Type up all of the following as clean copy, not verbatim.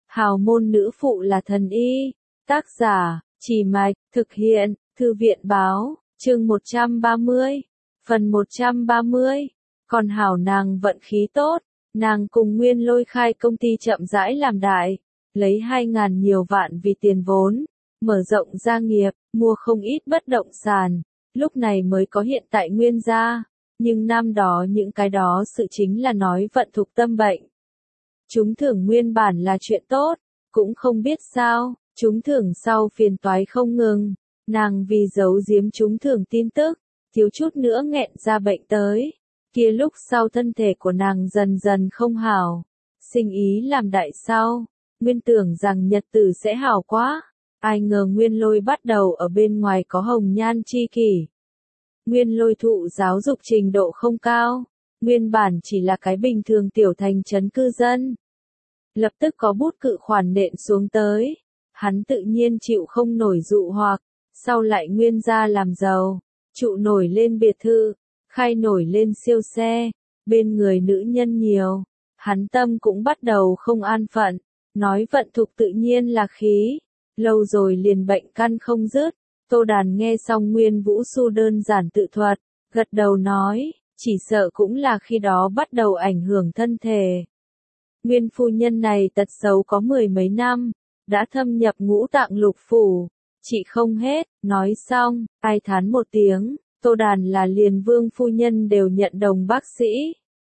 Hào môn nữ phụ là thần y. Tác giả, Chỉ Mạch, thực hiện, Thư viện báo, chương 130, phần 130. Còn hảo nàng vận khí tốt, nàng cùng Nguyên Lôi khai công ty chậm rãi làm đại, lấy 2.000 nhiều vạn vì tiền vốn, mở rộng gia nghiệp, mua không ít bất động sản, lúc này mới có hiện tại Nguyên gia. Nhưng năm đó những cái đó sự chính là nói vận Thục tâm bệnh. Trúng thưởng nguyên bản là chuyện tốt, cũng không biết sao, trúng thưởng sau phiền toái không ngừng, nàng vì giấu giếm trúng thưởng tin tức, thiếu chút nữa nghẹn ra bệnh tới. Kia lúc sau thân thể của nàng dần dần không hảo, sinh ý làm đại sau, Nguyên tưởng rằng nhật tử sẽ hảo quá, ai ngờ Nguyên Lôi bắt đầu ở bên ngoài có hồng nhan chi kỷ. Nguyên Lôi thụ giáo dục trình độ không cao, nguyên bản chỉ là cái bình thường tiểu thành trấn cư dân. Lập tức có bút cự khoản nện xuống tới, hắn tự nhiên chịu không nổi dụ hoặc, sau lại Nguyên gia làm giàu, trụ nổi lên biệt thự, khai nổi lên siêu xe, bên người nữ nhân nhiều, hắn tâm cũng bắt đầu không an phận, nói vận Thục tự nhiên là khí, lâu rồi liền bệnh căn không dứt. Tô Đàn nghe xong Nguyên Vũ Su đơn giản tự thuật, gật đầu nói, chỉ sợ cũng là khi đó bắt đầu ảnh hưởng thân thể. Nguyên phu nhân này tật xấu có 10 mấy năm, đã thâm nhập ngũ tạng lục phủ, chị không hết, nói xong, ai thán một tiếng, Tô Đàn là liền Vương phu nhân đều nhận đồng bác sĩ.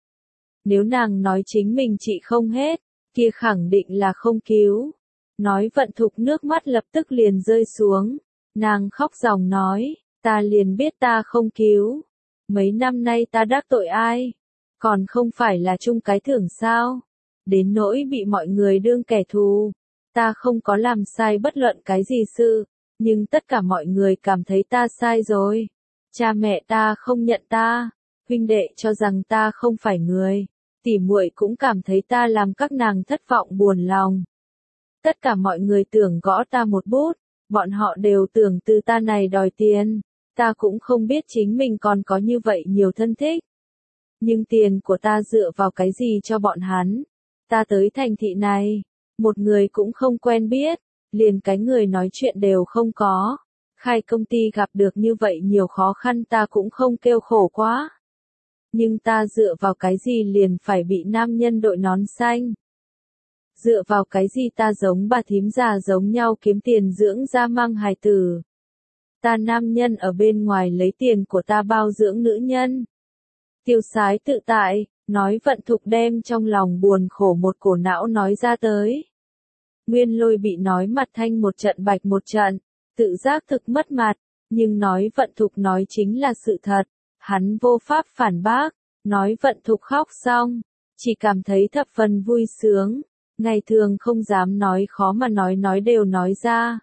Nếu nàng nói chính mình chị không hết, kia khẳng định là không cứu. Nói vận Thục nước mắt lập tức liền rơi xuống, nàng khóc ròng nói, ta liền biết ta không cứu. Mấy năm nay ta đắc tội ai? Còn không phải là chung cái thưởng sao? Đến nỗi bị mọi người đương kẻ thù. Ta không có làm sai bất luận cái gì sự, nhưng tất cả mọi người cảm thấy ta sai rồi. Cha mẹ ta không nhận ta, huynh đệ cho rằng ta không phải người, tỉ muội cũng cảm thấy ta làm các nàng thất vọng buồn lòng. Tất cả mọi người tưởng gõ ta một bút, bọn họ đều tưởng từ ta này đòi tiền, ta cũng không biết chính mình còn có như vậy nhiều thân thích. Nhưng tiền của ta dựa vào cái gì cho bọn hắn? Ta tới thành thị này, một người cũng không quen biết, liền cái người nói chuyện đều không có. Khai công ty gặp được như vậy nhiều khó khăn ta cũng không kêu khổ quá. Nhưng ta dựa vào cái gì liền phải bị nam nhân đội nón xanh? Dựa vào cái gì ta giống bà thím già giống nhau kiếm tiền dưỡng ra mang hài tử? Ta nam nhân ở bên ngoài lấy tiền của ta bao dưỡng nữ nhân. Tiêu sái tự tại, nói vận Thục đem trong lòng buồn khổ một cổ não nói ra tới. Nguyên Lôi bị nói mặt thanh một trận bạch một trận, tự giác thực mất mặt, nhưng nói vận Thục nói chính là sự thật, hắn vô pháp phản bác, nói vận Thục khóc xong, chỉ cảm thấy thập phần vui sướng, ngày thường không dám nói khó mà nói đều nói ra.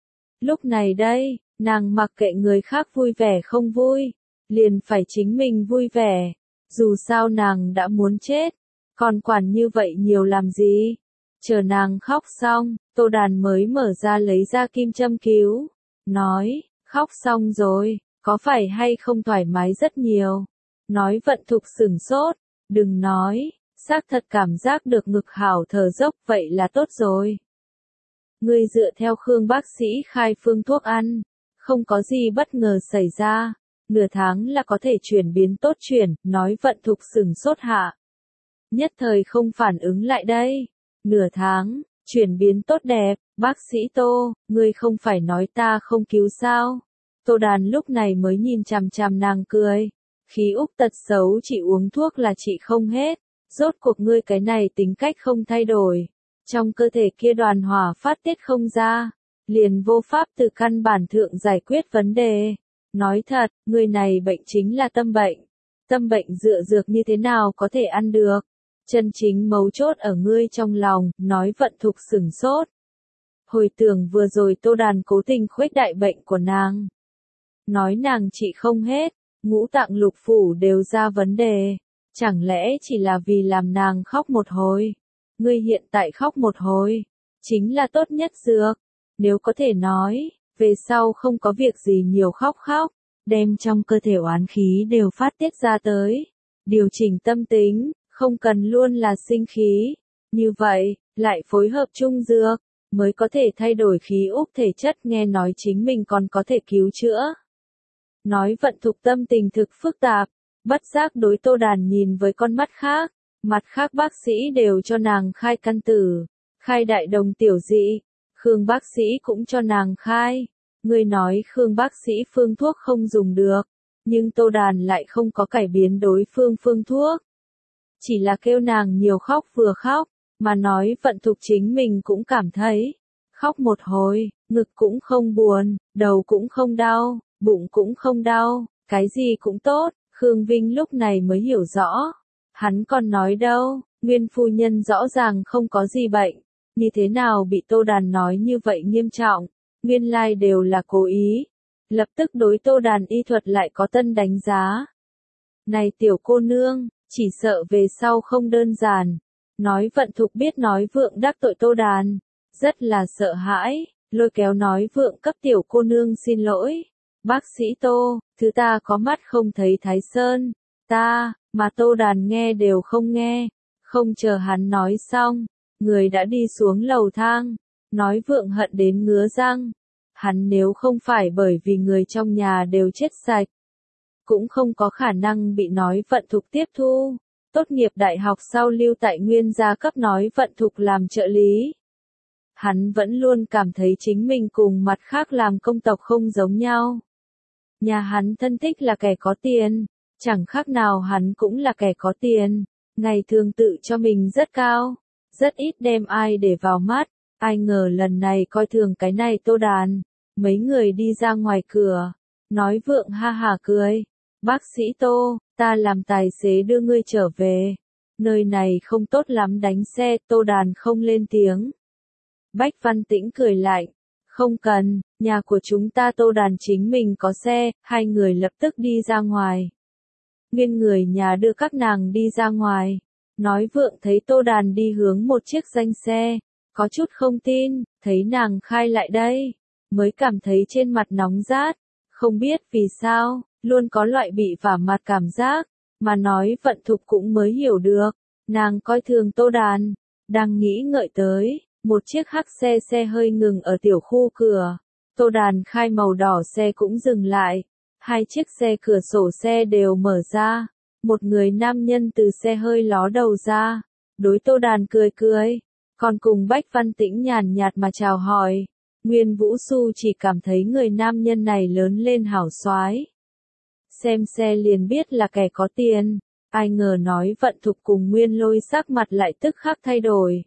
Lúc này đây, nàng mặc kệ người khác vui vẻ không vui, liền phải chính mình vui vẻ, dù sao nàng đã muốn chết, còn quản như vậy nhiều làm gì. Chờ nàng khóc xong, Tô Đàn mới mở ra lấy ra kim châm cứu, nói, khóc xong rồi, có phải hay không thoải mái rất nhiều. Nói vận Thục sửng sốt, đừng nói, xác thật cảm giác được ngực hảo thở dốc vậy là tốt rồi. Ngươi dựa theo Khương bác sĩ khai phương thuốc ăn, không có gì bất ngờ xảy ra, nửa tháng là có thể chuyển biến tốt chuyển, nói vận Thục sửng sốt hạ. Nhất thời không phản ứng lại đây, nửa tháng, chuyển biến tốt đẹp, bác sĩ Tô, ngươi không phải nói ta không cứu sao? Tô Đàn lúc này mới nhìn chằm chằm nàng cười, khí úc tật xấu chị uống thuốc là chị không hết, rốt cuộc ngươi cái này tính cách không thay đổi, trong cơ thể kia đoàn hỏa phát tiết không ra, liền vô pháp từ căn bản thượng giải quyết vấn đề. Nói thật, người này bệnh chính là tâm bệnh dựa dược như thế nào có thể ăn được, chân chính mấu chốt ở ngươi trong lòng, nói vận Thục sửng sốt. Hồi tưởng vừa rồi Tô Đàn cố tình khuếch đại bệnh của nàng. Nói nàng trị không hết, ngũ tạng lục phủ đều ra vấn đề, chẳng lẽ chỉ là vì làm nàng khóc một hồi. Ngươi hiện tại khóc một hồi, chính là tốt nhất dược, nếu có thể nói, về sau không có việc gì nhiều khóc, đem trong cơ thể oán khí đều phát tiết ra tới, điều chỉnh tâm tính, không cần luôn là sinh khí, như vậy, lại phối hợp trung dược, mới có thể thay đổi khí úc thể chất, nghe nói chính mình còn có thể cứu chữa. Nói Vận Thục tâm tình thực phức tạp, bất giác đối Tô Đàn nhìn với con mắt khác, mặt khác bác sĩ đều cho nàng khai căn tử, khai đại đồng tiểu dị, Khương bác sĩ cũng cho nàng khai. Người nói Khương bác sĩ phương thuốc không dùng được, nhưng Tô Đàn lại không có cải biến đối phương phương thuốc. Chỉ là kêu nàng nhiều khóc vừa khóc, mà nói Vận Thục chính mình cũng cảm thấy, khóc một hồi, ngực cũng không buồn, đầu cũng không đau, bụng cũng không đau, cái gì cũng tốt, Khương Vinh lúc này mới hiểu rõ. Hắn còn nói đâu, Nguyên phu nhân rõ ràng không có gì bệnh, như thế nào bị Tô Đàn nói như vậy nghiêm trọng, nguyên lai đều là cố ý. Lập tức đối Tô Đàn y thuật lại có tân đánh giá. Này tiểu cô nương, chỉ sợ về sau không đơn giản. Nói Vận Thục biết nói Vượng đắc tội Tô Đàn, rất là sợ hãi, lôi kéo nói Vượng cấp tiểu cô nương xin lỗi. Bác sĩ Tô, thứ ta có mắt không thấy Thái Sơn, mà Tô Đàn nghe đều không nghe, không chờ hắn nói xong, người đã đi xuống lầu thang, nói Vượng hận đến ngứa răng. Hắn nếu không phải bởi vì người trong nhà đều chết sạch, cũng không có khả năng bị nói Vận Thục tiếp thu. Tốt nghiệp đại học sau lưu tại Nguyên gia cấp nói Vận Thục làm trợ lý. Hắn vẫn luôn cảm thấy chính mình cùng mặt khác làm công tộc không giống nhau. Nhà hắn thân thích là kẻ có tiền, chẳng khác nào hắn cũng là kẻ có tiền, ngày thường tự cho mình rất cao, rất ít đem ai để vào mắt, ai ngờ lần này coi thường cái này Tô Đàn. Mấy người đi ra ngoài cửa, nói Vượng ha hả cười, bác sĩ Tô, ta làm tài xế đưa ngươi trở về, nơi này không tốt lắm đánh xe. Tô Đàn không lên tiếng. Bách Văn Tĩnh cười lạnh, không cần, nhà của chúng ta Tô Đàn chính mình có xe. Hai người lập tức đi ra ngoài. Nguyên người nhà đưa các nàng đi ra ngoài, nói Vượng thấy Tô Đàn đi hướng một chiếc danh xe, có chút không tin, thấy nàng khai lại đây, mới cảm thấy trên mặt nóng rát, không biết vì sao, luôn có loại bị vả mặt cảm giác, mà nói Vận Thục cũng mới hiểu được, nàng coi thường Tô Đàn, đang nghĩ ngợi tới, một chiếc hắc xe hơi ngừng ở tiểu khu cửa, Tô Đàn khai màu đỏ xe cũng dừng lại, hai chiếc xe cửa sổ xe đều mở ra, một người nam nhân từ xe hơi ló đầu ra, đối Tô Đàn cười cười, còn cùng Bách Văn Tĩnh nhàn nhạt mà chào hỏi. Nguyên Vũ Xu chỉ cảm thấy người nam nhân này lớn lên hảo soái. Xem xe liền biết là kẻ có tiền, ai ngờ nói Vận Thục cùng Nguyên Lôi sắc mặt lại tức khắc thay đổi.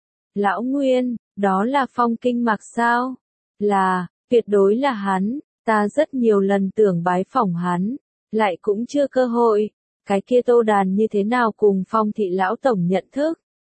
Lão Nguyên, đó là Phong Kinh Mạc sao? Là, tuyệt đối là hắn, ta rất nhiều lần tưởng bái phỏng hắn, lại cũng chưa cơ hội. Cái kia Tô Đàn như thế nào cùng Phong thị lão tổng nhận thức?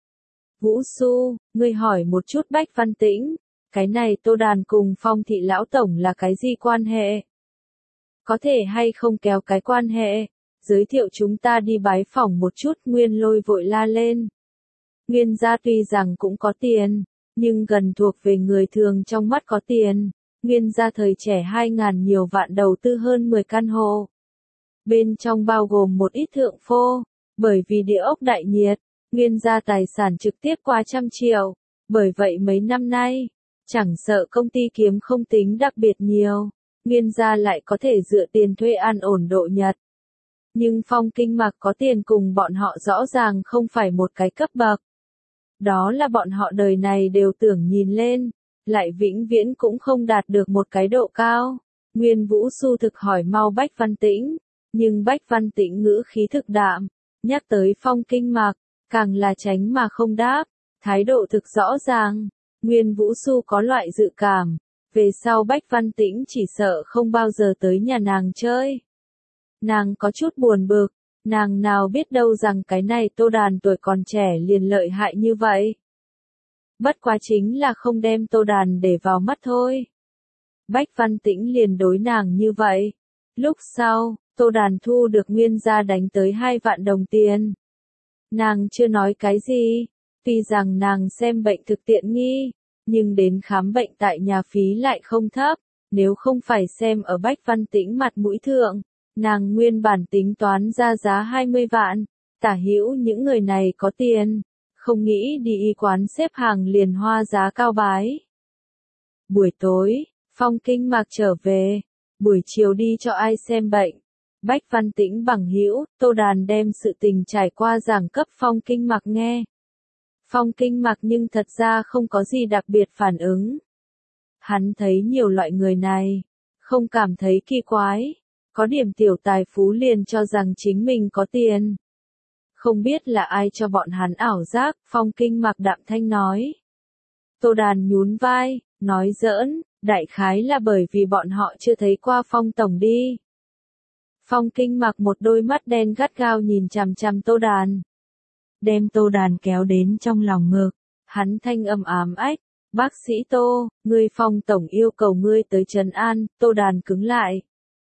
Vũ Xu, ngươi hỏi một chút Bách Văn Tĩnh, cái này Tô Đàn cùng Phong thị lão tổng là cái gì quan hệ? Có thể hay không kéo cái quan hệ? Giới thiệu chúng ta đi bái phỏng một chút. Nguyên Lôi vội la lên. Nguyên gia tuy rằng cũng có tiền, nhưng gần thuộc về người thường trong mắt có tiền. Nguyên gia thời trẻ 2.000 nhiều vạn đầu tư hơn 10 căn hộ. Bên trong bao gồm một ít thượng phô, bởi vì địa ốc đại nhiệt, Nguyên gia tài sản trực tiếp qua 100 triệu. Bởi vậy mấy năm nay, chẳng sợ công ty kiếm không tính đặc biệt nhiều, Nguyên gia lại có thể dựa tiền thuê an ổn độ nhật. Nhưng Phong Kinh Mạc có tiền cùng bọn họ rõ ràng không phải một cái cấp bậc. Đó là bọn họ đời này đều tưởng nhìn lên, lại vĩnh viễn cũng không đạt được một cái độ cao. Nguyên Vũ Xu thực hỏi mau Bách Văn Tĩnh, nhưng Bách Văn Tĩnh ngữ khí thực đạm, nhắc tới Phong Kinh Mạc, càng là tránh mà không đáp, thái độ thực rõ ràng. Nguyên Vũ Xu có loại dự cảm, về sau Bách Văn Tĩnh chỉ sợ không bao giờ tới nhà nàng chơi. Nàng có chút buồn bực, nàng nào biết đâu rằng cái này Tô Đàn tuổi còn trẻ liền lợi hại như vậy. Bất quá chính là không đem Tô Đàn để vào mắt thôi. Bách Văn Tĩnh liền đối nàng như vậy. Lúc sau, Tô Đàn thu được Nguyên gia đánh tới 2 vạn đồng tiền. Nàng chưa nói cái gì, tuy rằng nàng xem bệnh thực tiện nghi, nhưng đến khám bệnh tại nhà phí lại không thấp, nếu không phải xem ở Bách Văn Tĩnh mặt mũi thượng, nàng nguyên bản tính toán ra giá 20 vạn, tả hữu những người này có tiền, không nghĩ đi y quán xếp hàng liền hoa giá cao bái. Buổi tối, Phong Kinh Mạc trở về, buổi chiều đi cho ai xem bệnh. Bách Văn Tĩnh bằng hữu, Tô Đàn đem sự tình trải qua giảng cấp Phong Kinh Mạc nghe. Phong Kinh Mạc nhưng thật ra không có gì đặc biệt phản ứng. Hắn thấy nhiều loại người này, không cảm thấy kỳ quái, có điểm tiểu tài phú liền cho rằng chính mình có tiền. Không biết là ai cho bọn hắn ảo giác, Phong Kinh Mạc đạm thanh nói. Tô Đàn nhún vai, nói giỡn, đại khái là bởi vì bọn họ chưa thấy qua Phong Tổng đi. Phong Kinh Mạc một đôi mắt đen gắt gao nhìn chằm chằm Tô Đàn. Đem Tô Đàn kéo đến trong lòng ngực, hắn thanh âm ám ách, bác sĩ Tô, ngươi Phong Tổng yêu cầu ngươi tới trấn an, Tô Đàn cứng lại.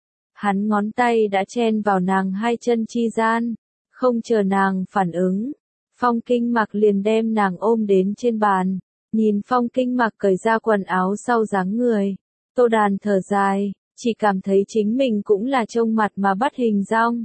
Hắn ngón tay đã chen vào nàng hai chân chi gian, không chờ nàng phản ứng. Phong Kinh Mạc liền đem nàng ôm đến trên bàn, nhìn Phong Kinh Mạc cởi ra quần áo sau dáng người. Tô Đàn thở dài, chỉ cảm thấy chính mình cũng là trông mặt mà bắt hình dong.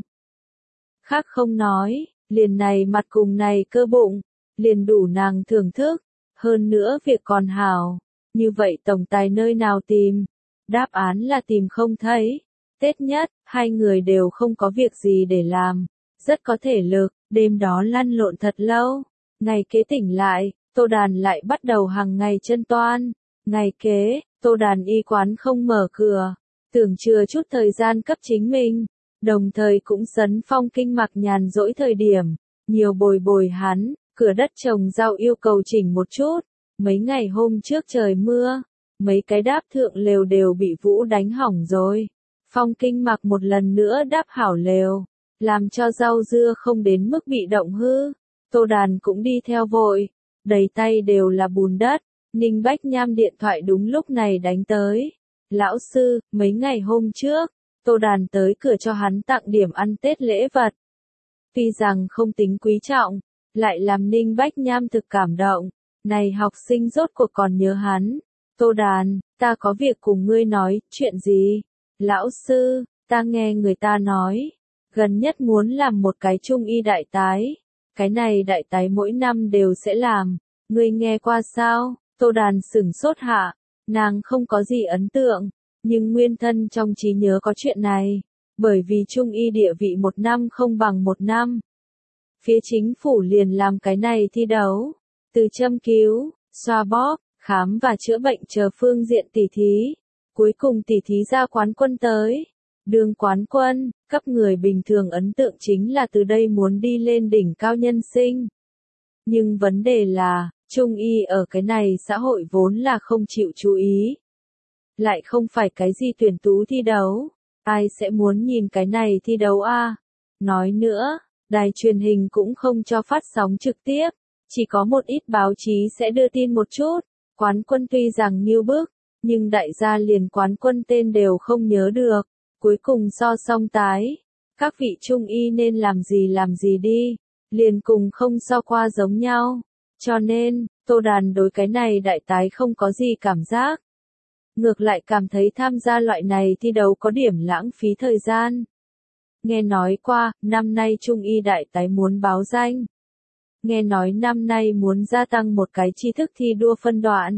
Khác không nói, liền này mặt cùng này cơ bụng, liền đủ nàng thưởng thức, hơn nữa việc còn hảo, như vậy tổng tài nơi nào tìm? Đáp án là tìm không thấy. Tết nhất, hai người đều không có việc gì để làm, rất có thể lực, đêm đó lăn lộn thật lâu. Ngày kế tỉnh lại, Tô Đàn lại bắt đầu hàng ngày chân toan. Ngày kế, Tô Đàn y quán không mở cửa, tưởng chừa chút thời gian cấp chính mình, đồng thời cũng sấn Phong Kinh Mạc nhàn rỗi thời điểm, nhiều bồi bồi hắn, cửa đất trồng rau yêu cầu chỉnh một chút. Mấy ngày hôm trước trời mưa, mấy cái đáp thượng lều đều bị vũ đánh hỏng rồi. Phong Kinh Mạc một lần nữa đáp hảo lều, làm cho rau dưa không đến mức bị động hư. Tô Đàn cũng đi theo vội, đầy tay đều là bùn đất. Ninh Bách Nham điện thoại đúng lúc này đánh tới. Lão sư, mấy ngày hôm trước, Tô Đàn tới cửa cho hắn tặng điểm ăn Tết lễ vật. Tuy rằng không tính quý trọng, lại làm Ninh Bách Nham thực cảm động. Này học sinh rốt cuộc còn nhớ hắn. Tô Đàn, ta có việc cùng ngươi nói, chuyện gì? Lão sư, ta nghe người ta nói, gần nhất muốn làm một cái trung y đại tái. Cái này đại tái mỗi năm đều sẽ làm, ngươi nghe qua sao? Tô Đàn sửng sốt hạ, nàng không có gì ấn tượng, nhưng nguyên thân trong trí nhớ có chuyện này, bởi vì trung y địa vị một năm không bằng một năm. Phía chính phủ liền làm cái này thi đấu, từ châm cứu, xoa bóp, khám và chữa bệnh chờ phương diện tỉ thí. Cuối cùng tỉ thí ra quán quân tới. Đường quán quân, cấp người bình thường ấn tượng chính là từ đây muốn đi lên đỉnh cao nhân sinh. Nhưng vấn đề là, trung y ở cái này xã hội vốn là không chịu chú ý. Lại không phải cái gì tuyển tú thi đấu. Ai sẽ muốn nhìn cái này thi đấu a? Nói nữa, đài truyền hình cũng không cho phát sóng trực tiếp. Chỉ có một ít báo chí sẽ đưa tin một chút. Quán quân tuy rằng nghiêu bức, nhưng đại gia liền quán quân tên đều không nhớ được. Cuối cùng so song tái. Các vị trung y nên làm gì đi. Liền cùng không so qua giống nhau. Cho nên, Tô Đàn đối cái này đại tái không có gì cảm giác. Ngược lại cảm thấy tham gia loại này thi đấu có điểm lãng phí thời gian. Nghe nói qua, năm nay trung y đại tái muốn báo danh. Nghe nói năm nay muốn gia tăng một cái tri thức thi đua phân đoạn.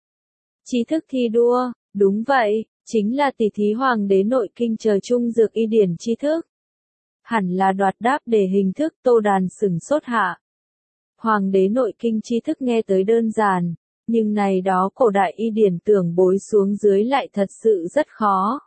Tri thức thi đua, đúng vậy, chính là tỷ thí hoàng đế nội kinh chờ trung dược y điển tri thức. Hẳn là đoạt đáp để hình thức. Tô Đàn sửng sốt hạ. Hoàng đế nội kinh tri thức nghe tới đơn giản, nhưng này đó cổ đại y điển tưởng bối xuống dưới lại thật sự rất khó.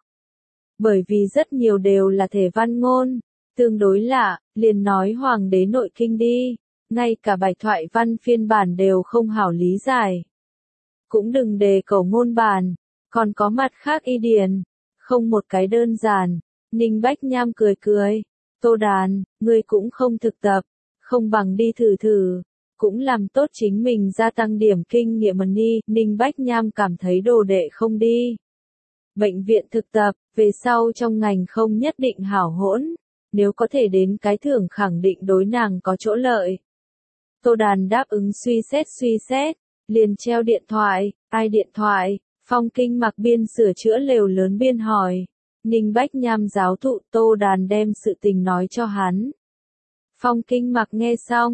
Bởi vì rất nhiều đều là thể văn ngôn, tương đối lạ, liền nói hoàng đế nội kinh đi, ngay cả bài thoại văn phiên bản đều không hảo lý giải. Cũng đừng đề cẩu ngôn bản, còn có mặt khác y điển, không một cái đơn giản. Ninh Bách Nham cười cười, Tô Đàn, ngươi cũng không thực tập, không bằng đi thử thử, cũng làm tốt chính mình gia tăng điểm kinh nghiệm đi. Ninh Bách Nham cảm thấy đồ đệ không đi bệnh viện thực tập, về sau trong ngành không nhất định hảo hỗn, nếu có thể đến cái thưởng khẳng định đối nàng có chỗ lợi. Tô Đàn đáp ứng suy xét, liền treo điện thoại. Ai điện thoại? Phong Kinh Mạc biên sửa chữa lều lớn biên hỏi. Ninh Bách Nham giáo thụ. Tô Đàn đem sự tình nói cho hắn. Phong Kinh Mạc nghe xong,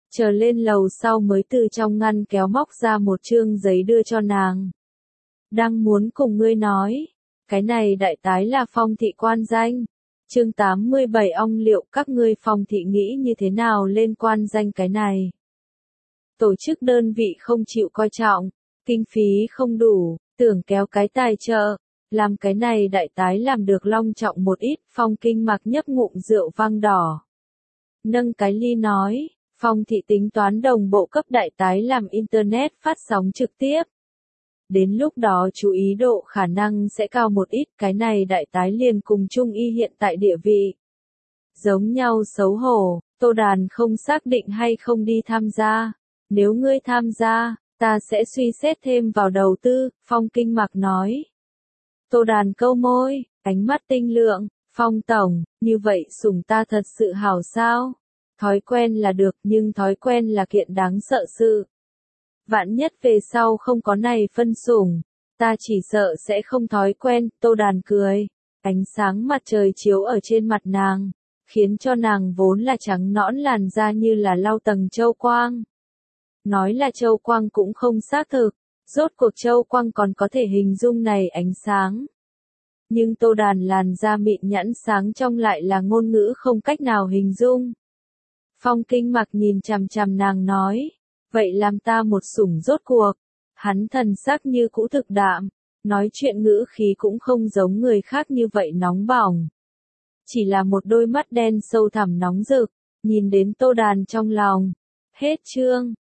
Chờ lên lầu sau mới từ trong ngăn kéo móc ra một chương giấy đưa cho nàng. Đang muốn cùng ngươi nói, cái này đại tái là Phong thị quan danh. Chương 87 ong liệu các ngươi Phong thị nghĩ như thế nào lên quan danh cái này? Tổ chức đơn vị không chịu coi trọng, kinh phí không đủ, tưởng kéo cái tài trợ, làm cái này đại tái làm được long trọng một ít. Phong Kinh Mặc nhấp ngụm rượu vang đỏ. Nâng cái ly nói, Phong thị tính toán đồng bộ cấp đại tái làm internet phát sóng trực tiếp. Đến lúc đó chú ý độ khả năng sẽ cao một ít, cái này đại tái liền cùng Trung Y hiện tại địa vị. Giống nhau xấu hổ, Tô Đàn không xác định hay không đi tham gia. Nếu ngươi tham gia, ta sẽ suy xét thêm vào đầu tư, Phong Kinh Mặc nói. Tô Đàn câu môi, ánh mắt tinh lượng, Phong tổng, như vậy sủng ta thật sự hảo sao? Thói quen là được nhưng thói quen là kiện đáng sợ sự. Vạn nhất về sau không có này phân sủng, ta chỉ sợ sẽ không thói quen. Tô Đàn cười, ánh sáng mặt trời chiếu ở trên mặt nàng, khiến cho nàng vốn là trắng nõn làn da như là lau tầng châu quang. Nói là châu quang cũng không xác thực, rốt cuộc châu quang còn có thể hình dung này ánh sáng. Nhưng Tô Đàn làn da mịn nhẵn sáng trong lại là ngôn ngữ không cách nào hình dung. Phong Kinh Mặc nhìn chằm chằm nàng nói, vậy làm ta một sủng rốt cuộc. Hắn thần sắc như cũ thực đạm, nói chuyện ngữ khí cũng không giống người khác như vậy nóng bỏng. Chỉ là một đôi mắt đen sâu thẳm nóng rực, nhìn đến Tô Đàn trong lòng. Hết chương.